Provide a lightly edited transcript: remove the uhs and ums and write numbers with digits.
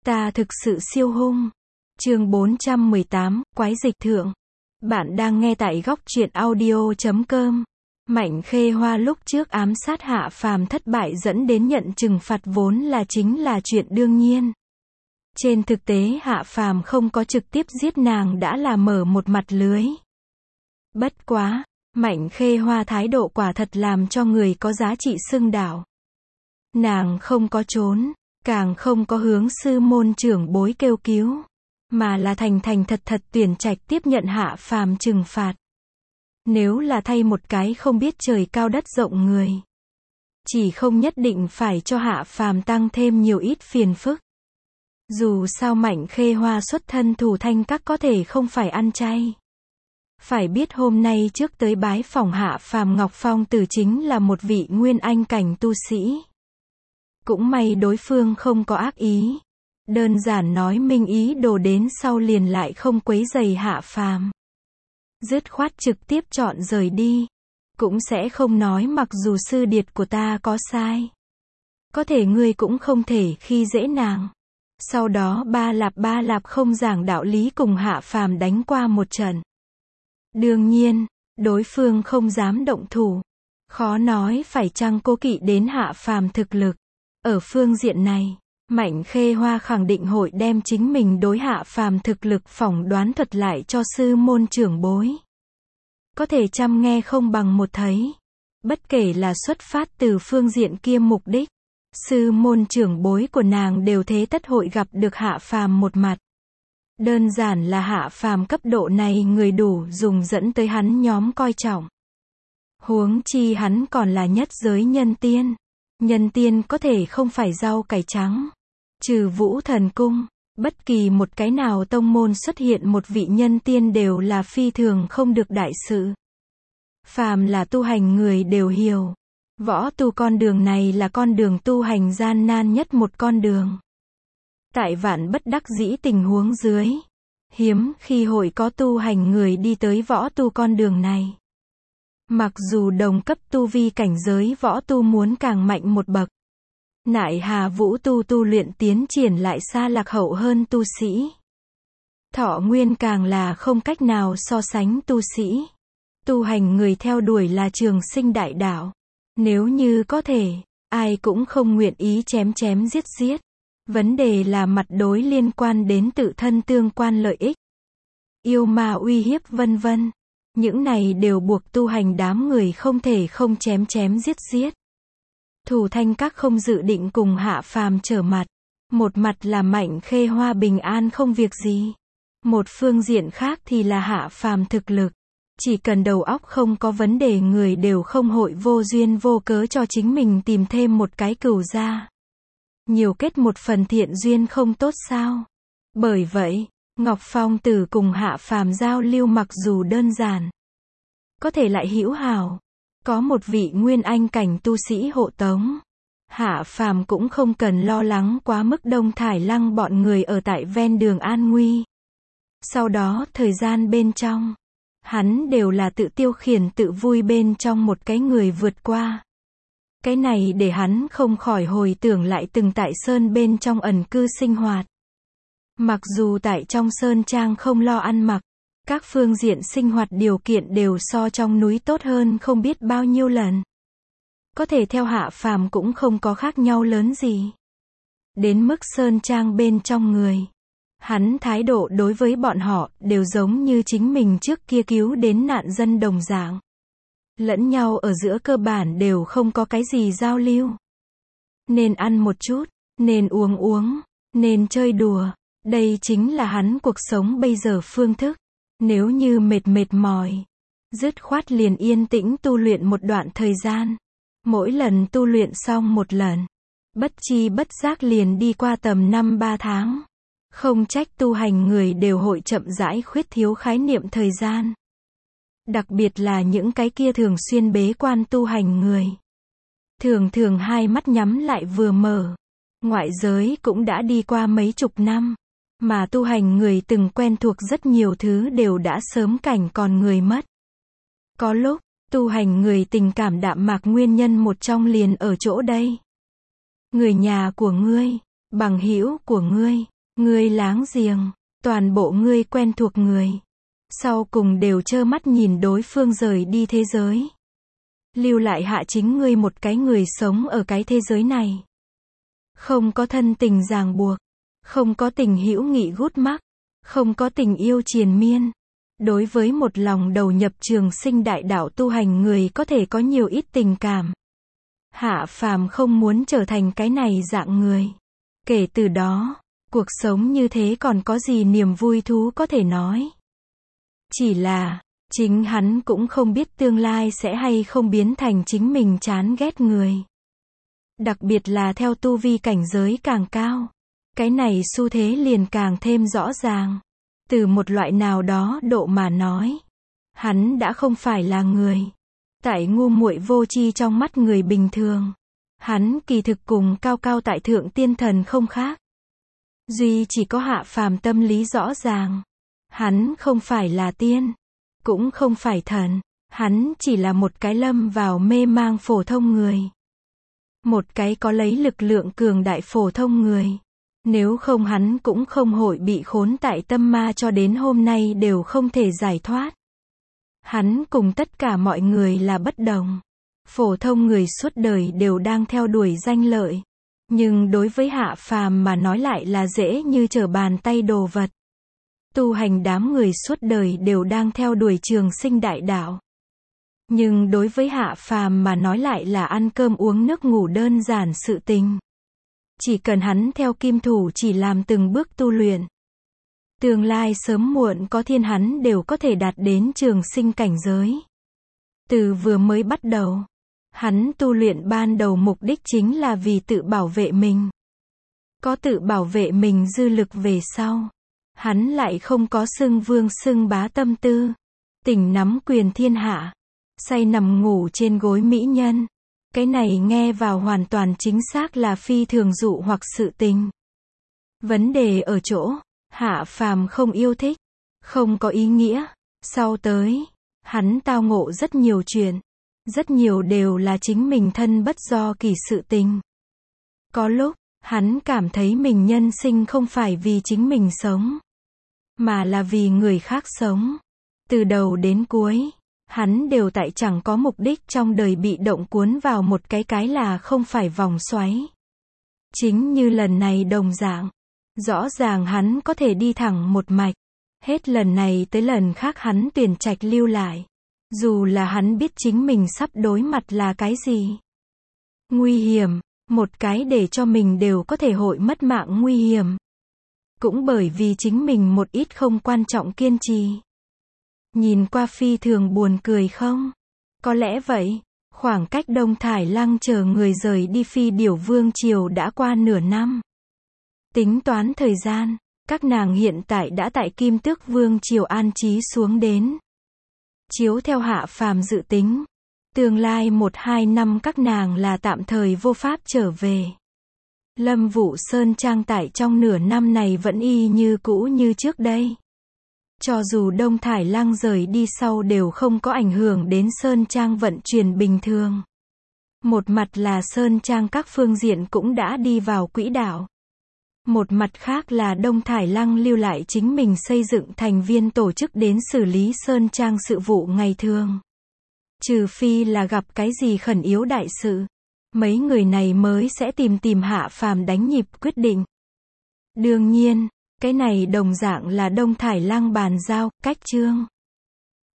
Ta thực sự siêu hung. Chương 418, Quái dịch thượng. Bạn đang nghe tại góc truyện audio.com. Mạnh Khê Hoa lúc trước ám sát Hạ Phàm thất bại dẫn đến nhận trừng phạt vốn là chính là chuyện đương nhiên. Trên thực tế Hạ Phàm không có trực tiếp giết nàng đã là mở một mặt lưới. Bất quá, Mạnh Khê Hoa thái độ quả thật làm cho người có giá trị xưng đạo. Nàng không có trốn, càng không có hướng sư môn trưởng bối kêu cứu, mà là thành thành thật thật tuyển trạch tiếp nhận Hạ Phàm trừng phạt. Nếu là thay một cái không biết trời cao đất rộng người, chỉ không nhất định phải cho Hạ Phàm tăng thêm nhiều ít phiền phức. Dù sao Mạnh Khê Hoa xuất thân Thủ Thanh Các có thể không phải ăn chay. Phải biết hôm nay trước tới bái phỏng Hạ Phàm Ngọc Phong Tử chính là một vị nguyên anh cảnh tu sĩ. Cũng may đối phương không có ác ý. Đơn giản nói minh ý đồ đến sau liền lại không quấy rầy Hạ Phàm. Dứt khoát trực tiếp chọn rời đi. Cũng sẽ không nói mặc dù sư điệt của ta có sai. Có thể ngươi cũng không thể khi dễ nàng. Sau đó ba lạp không giảng đạo lý cùng Hạ Phàm đánh qua một trận. Đương nhiên, đối phương không dám động thủ. Khó nói phải chăng cố kỵ đến Hạ Phàm thực lực. Ở phương diện này, Mạnh Khê Hoa khẳng định hội đem chính mình đối Hạ Phàm thực lực phỏng đoán thuật lại cho sư môn trưởng bối. Có thể chăm nghe không bằng một thấy. Bất kể là xuất phát từ phương diện kia mục đích, sư môn trưởng bối của nàng đều thế tất hội gặp được Hạ Phàm một mặt. Đơn giản là Hạ Phàm cấp độ này người đủ dùng dẫn tới hắn nhóm coi trọng. Huống chi hắn còn là nhất giới nhân tiên. Nhân tiên có thể không phải rau cải trắng. Trừ Vũ Thần Cung, bất kỳ một cái nào tông môn xuất hiện một vị nhân tiên đều là phi thường không được đại sự. Phàm là tu hành người đều hiểu. Võ tu con đường này là con đường tu hành gian nan nhất một con đường. Tại vạn bất đắc dĩ tình huống dưới, hiếm khi hội có tu hành người đi tới võ tu con đường này. Mặc dù đồng cấp tu vi cảnh giới võ tu muốn càng mạnh một bậc, nại hà vũ tu tu luyện tiến triển lại xa lạc hậu hơn tu sĩ. Thọ nguyên càng là không cách nào so sánh tu sĩ. Tu hành người theo đuổi là trường sinh đại đạo. Nếu như có thể, ai cũng không nguyện ý chém giết. Vấn đề là mặt đối liên quan đến tự thân tương quan lợi ích. Yêu ma uy hiếp vân vân. Những này đều buộc tu hành đám người không thể không chém giết. Thủ Thanh Các không dự định cùng Hạ Phàm trở mặt. Một mặt là Mạnh Khê Hoa bình an không việc gì. Một phương diện khác thì là Hạ Phàm thực lực. Chỉ cần đầu óc không có vấn đề người đều không hội vô duyên vô cớ cho chính mình tìm thêm một cái cừu gia. Nhiều kết một phần thiện duyên không tốt sao? Bởi vậy, Ngọc Phong Tử cùng Hạ Phàm giao lưu mặc dù đơn giản, có thể lại hữu hảo. Có một vị nguyên anh cảnh tu sĩ hộ tống. Hạ Phàm cũng không cần lo lắng quá mức Đông Thải Lăng bọn người ở tại ven đường an nguy. Sau đó thời gian bên trong, hắn đều là tự tiêu khiển tự vui bên trong một cái người vượt qua. Cái này để hắn không khỏi hồi tưởng lại từng tại sơn bên trong ẩn cư sinh hoạt. Mặc dù tại trong sơn trang không lo ăn mặc, các phương diện sinh hoạt điều kiện đều so trong núi tốt hơn không biết bao nhiêu lần. Có thể theo Hạ Phàm cũng không có khác nhau lớn gì. Đến mức sơn trang bên trong người, hắn thái độ đối với bọn họ đều giống như chính mình trước kia cứu đến nạn dân đồng dạng. Lẫn nhau ở giữa cơ bản đều không có cái gì giao lưu. Nên ăn một chút, nên uống, nên chơi đùa. Đây chính là hắn cuộc sống bây giờ phương thức. Nếu như mệt mỏi, dứt khoát liền yên tĩnh tu luyện một đoạn thời gian. Mỗi lần tu luyện xong một lần, bất chi bất giác liền đi qua tầm 5-3 tháng. Không trách tu hành người đều hội chậm rãi khuyết thiếu khái niệm thời gian. Đặc biệt là những cái kia thường xuyên bế quan tu hành người. Thường hai mắt nhắm lại vừa mở. Ngoại giới cũng đã đi qua mấy chục năm. Mà tu hành người từng quen thuộc rất nhiều thứ đều đã sớm cảnh còn người mất. Có lúc, tu hành người tình cảm đạm mạc nguyên nhân một trong liền ở chỗ đây. Người nhà của ngươi, bằng hữu của ngươi, ngươi láng giềng, toàn bộ ngươi quen thuộc người. Sau cùng đều trơ mắt nhìn đối phương rời đi thế giới. Lưu lại hạ chính ngươi một cái người sống ở cái thế giới này. Không có thân tình ràng buộc, không có tình hữu nghị gút mắc, không có tình yêu triền miên. Đối với một lòng đầu nhập trường sinh đại đạo tu hành người có thể có nhiều ít tình cảm. Hạ phàm không muốn trở thành cái này dạng người. Kể từ đó, cuộc sống như thế còn có gì niềm vui thú có thể nói. Chỉ là, chính hắn cũng không biết tương lai sẽ hay không biến thành chính mình chán ghét người. Đặc biệt là theo tu vi cảnh giới càng cao. Cái này xu thế liền càng thêm rõ ràng. Từ một loại nào đó độ mà nói. Hắn đã không phải là người. Tại ngu muội vô tri trong mắt người bình thường. Hắn kỳ thực cùng cao cao tại thượng tiên thần không khác. Duy chỉ có hạ phàm tâm lý rõ ràng. Hắn không phải là tiên. Cũng không phải thần. Hắn chỉ là một cái lâm vào mê mang phổ thông người. Một cái có lấy lực lượng cường đại phổ thông người. Nếu không hắn cũng không hội bị khốn tại tâm ma cho đến hôm nay đều không thể giải thoát. Hắn cùng tất cả mọi người là bất đồng. Phổ thông người suốt đời đều đang theo đuổi danh lợi. Nhưng đối với hạ phàm mà nói lại là dễ như trở bàn tay đồ vật. Tu hành đám người suốt đời đều đang theo đuổi trường sinh đại đạo. Nhưng đối với hạ phàm mà nói lại là ăn cơm uống nước ngủ đơn giản sự tình. Chỉ cần hắn theo kim thủ chỉ làm từng bước tu luyện. Tương lai sớm muộn có thiên hắn đều có thể đạt đến trường sinh cảnh giới. Từ vừa mới bắt đầu, hắn tu luyện ban đầu mục đích chính là vì tự bảo vệ mình. Có tự bảo vệ mình dư lực về sau. Hắn lại không có xưng vương xưng bá tâm tư. Tỉnh nắm quyền thiên hạ. Say nằm ngủ trên gối mỹ nhân. Cái này nghe vào hoàn toàn chính xác là phi thường dụ hoặc sự tình. Vấn đề ở chỗ, hạ phàm không yêu thích, không có ý nghĩa. Sau tới, hắn tao ngộ rất nhiều chuyện. Rất nhiều đều là chính mình thân bất do kỳ sự tình. Có lúc, hắn cảm thấy mình nhân sinh không phải vì chính mình sống, mà là vì người khác sống. Từ đầu đến cuối, hắn đều tại chẳng có mục đích trong đời bị động cuốn vào một cái là không phải vòng xoáy. Chính như lần này đồng dạng. Rõ ràng hắn có thể đi thẳng một mạch. Hết lần này tới lần khác hắn tuyển trạch lưu lại. Dù là hắn biết chính mình sắp đối mặt là cái gì. Nguy hiểm. Một cái để cho mình đều có thể hội mất mạng nguy hiểm. Cũng bởi vì chính mình một ít không quan trọng kiên trì. Nhìn qua phi thường buồn cười không? Có lẽ vậy. Khoảng cách Đông Thải Lăng chờ người rời đi Phi Điểu Vương triều đã qua nửa năm. Tính toán thời gian, các nàng hiện tại đã tại Kim Tước Vương triều an trí xuống đến. Chiếu theo hạ phàm dự tính, tương lai 1-2 năm các nàng là tạm thời vô pháp trở về. Lâm Vũ Sơn Trang tại trong nửa năm này vẫn y như cũ như trước đây. Cho dù Đông Thải Lăng rời đi sau đều không có ảnh hưởng đến Sơn Trang vận chuyển bình thường. Một mặt là Sơn Trang các phương diện cũng đã đi vào quỹ đạo. Một mặt khác là Đông Thải Lăng lưu lại chính mình xây dựng thành viên tổ chức đến xử lý Sơn Trang sự vụ ngày thường. Trừ phi là gặp cái gì khẩn yếu đại sự. Mấy người này mới sẽ tìm hạ phàm đánh nhịp quyết định. Đương nhiên, cái này đồng dạng là Đông Thải Lăng bàn giao, cách chương.